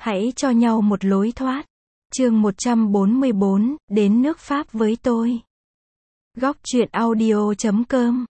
Hãy cho nhau một lối thoát. Chương 144, đến nước Pháp với tôi. Góc truyện audio.com.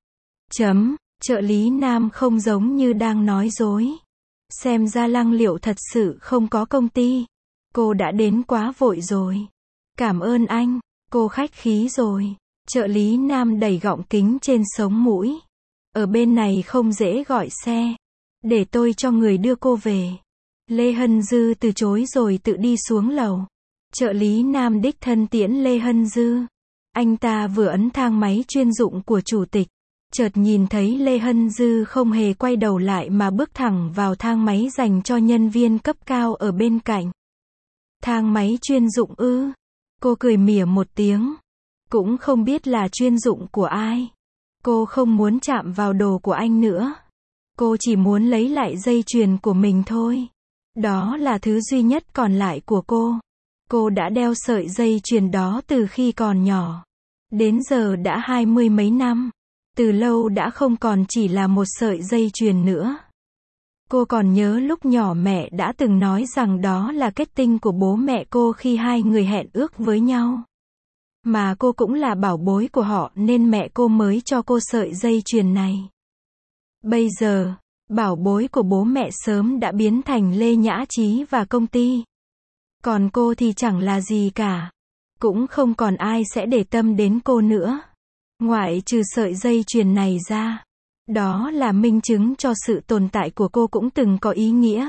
Trợ lý nam không giống như đang nói dối. Xem ra Lăng Liệu thật sự không có công ty. Cô đã đến quá vội rồi. Cảm ơn anh, cô khách khí rồi. Trợ lý nam đẩy gọng kính trên sống mũi. Ở bên này không dễ gọi xe. Để tôi cho người đưa cô về. Lê Hân Dư từ chối rồi tự đi xuống lầu. Trợ lý nam đích thân tiễn Lê Hân Dư. Anh ta vừa ấn thang máy chuyên dụng của chủ tịch. Chợt nhìn thấy Lê Hân Dư không hề quay đầu lại mà bước thẳng vào thang máy dành cho nhân viên cấp cao ở bên cạnh. Thang máy chuyên dụng ư? Cô cười mỉa một tiếng. Cũng không biết là chuyên dụng của ai. Cô không muốn chạm vào đồ của anh nữa. Cô chỉ muốn lấy lại dây chuyền của mình thôi. Đó là thứ duy nhất còn lại của cô. Cô đã đeo sợi dây chuyền đó từ khi còn nhỏ. Đến giờ đã 20 mấy năm. Từ lâu đã không còn chỉ là một sợi dây chuyền nữa. Cô còn nhớ lúc nhỏ mẹ đã từng nói rằng đó là kết tinh của bố mẹ cô khi hai người hẹn ước với nhau. Mà cô cũng là bảo bối của họ nên mẹ cô mới cho cô sợi dây chuyền này. Bây giờ, bảo bối của bố mẹ sớm đã biến thành Lê Nhã Trí và công ty. Còn cô thì chẳng là gì cả. Cũng không còn ai sẽ để tâm đến cô nữa. Ngoại trừ sợi dây chuyền này ra. Đó là minh chứng cho sự tồn tại của cô cũng từng có ý nghĩa.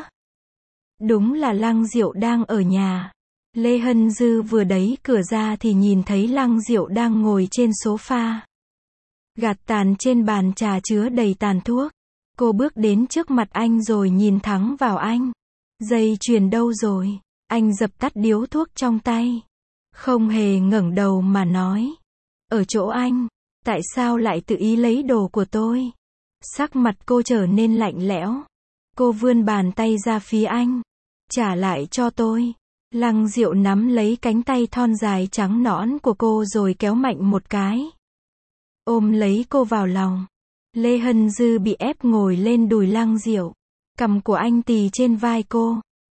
Đúng là Lăng Diệu đang ở nhà. Lê Hân Dư vừa đẩy cửa ra thì nhìn thấy Lăng Diệu đang ngồi trên sofa. Gạt tàn trên bàn trà chứa đầy tàn thuốc. Cô bước đến trước mặt anh rồi nhìn thẳng vào anh. Dây chuyền đâu rồi? Anh dập tắt điếu thuốc trong tay. Không hề ngẩng đầu mà nói. Ở chỗ anh. Tại sao lại tự ý lấy đồ của tôi? Sắc mặt cô trở nên lạnh lẽo. Cô vươn bàn tay ra phía anh. Trả lại cho tôi. Lăng Diệu nắm lấy cánh tay thon dài trắng nõn của cô rồi kéo mạnh một cái. Ôm lấy cô vào lòng. Lê Hân Dư bị ép ngồi lên đùi Lăng Diệu. Cằm của anh tì trên vai cô.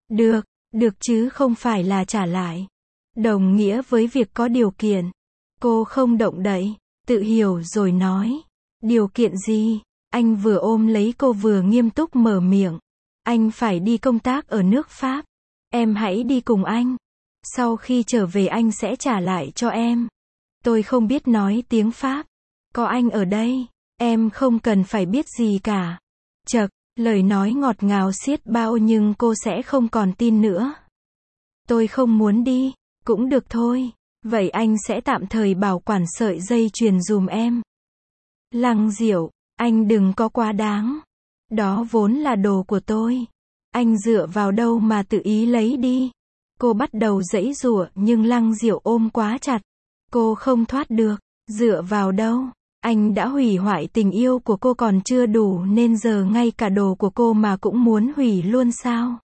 Được chứ không phải là trả lại. Đồng nghĩa với việc có điều kiện. Cô không động đậy, tự hiểu rồi nói. Điều kiện gì? Anh vừa ôm lấy cô vừa nghiêm túc mở miệng. Anh phải đi công tác ở nước Pháp. Em hãy đi cùng anh. Sau khi trở về anh sẽ trả lại cho em. Tôi không biết nói tiếng Pháp. Có anh ở đây, em không cần phải biết gì cả. Chậc, lời nói ngọt ngào xiết bao nhưng cô sẽ không còn tin nữa. Tôi không muốn đi, cũng được thôi. Vậy anh sẽ tạm thời bảo quản sợi dây chuyền dùm em. Lăng Diệu, anh đừng có quá đáng. Đó vốn là đồ của tôi. Anh dựa vào đâu mà tự ý lấy đi. Cô bắt đầu giãy giụa nhưng Lăng Diệu ôm quá chặt. Cô không thoát được. Dựa vào đâu? Anh đã hủy hoại tình yêu của cô còn chưa đủ nên giờ ngay cả đồ của cô mà cũng muốn hủy luôn sao?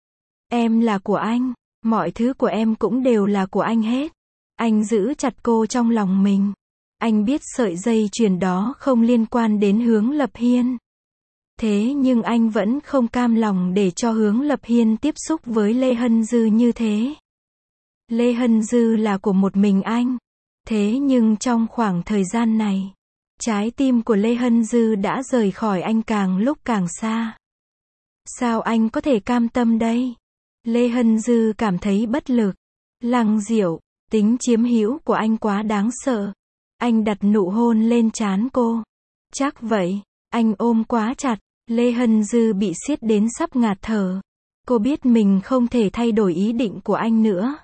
Em là của anh. Mọi thứ của em cũng đều là của anh hết. Anh giữ chặt cô trong lòng mình. Anh biết sợi dây chuyền đó không liên quan đến Hướng Lập Hiên. Thế nhưng anh vẫn không cam lòng để cho Hướng Lập Hiên tiếp xúc với Lê Hân Dư như thế. Lê Hân Dư là của một mình anh. Thế nhưng trong khoảng thời gian này, trái tim của Lê Hân Dư đã rời khỏi anh càng lúc càng xa. Sao anh có thể cam tâm đây? Lê Hân Dư cảm thấy bất lực. Lăng Diệu, tính chiếm hữu của anh quá đáng sợ. Anh đặt nụ hôn lên trán cô. Chắc vậy, anh ôm quá chặt. Lê Hân Dư bị siết đến sắp ngạt thở. Cô biết mình không thể thay đổi ý định của anh nữa.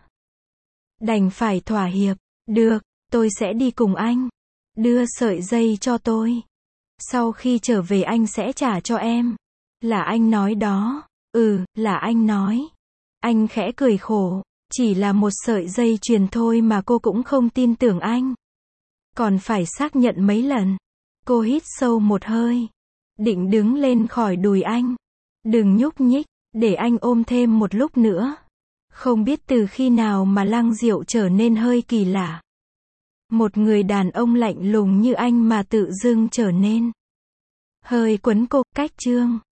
Đành phải thỏa hiệp. Được, tôi sẽ đi cùng anh. Đưa sợi dây cho tôi. Sau khi trở về anh sẽ trả cho em. Là anh nói đó. Là anh nói. Anh khẽ cười khổ. Chỉ là một sợi dây chuyền thôi mà cô cũng không tin tưởng anh. Còn phải xác nhận mấy lần. Cô hít sâu một hơi. Định đứng lên khỏi đùi anh. Đừng nhúc nhích, để anh ôm thêm một lúc nữa. Không biết từ khi nào mà Lăng Diệu trở nên hơi kỳ lạ. Một người đàn ông lạnh lùng như anh mà tự dưng trở nên hơi quấn cô. Cách chương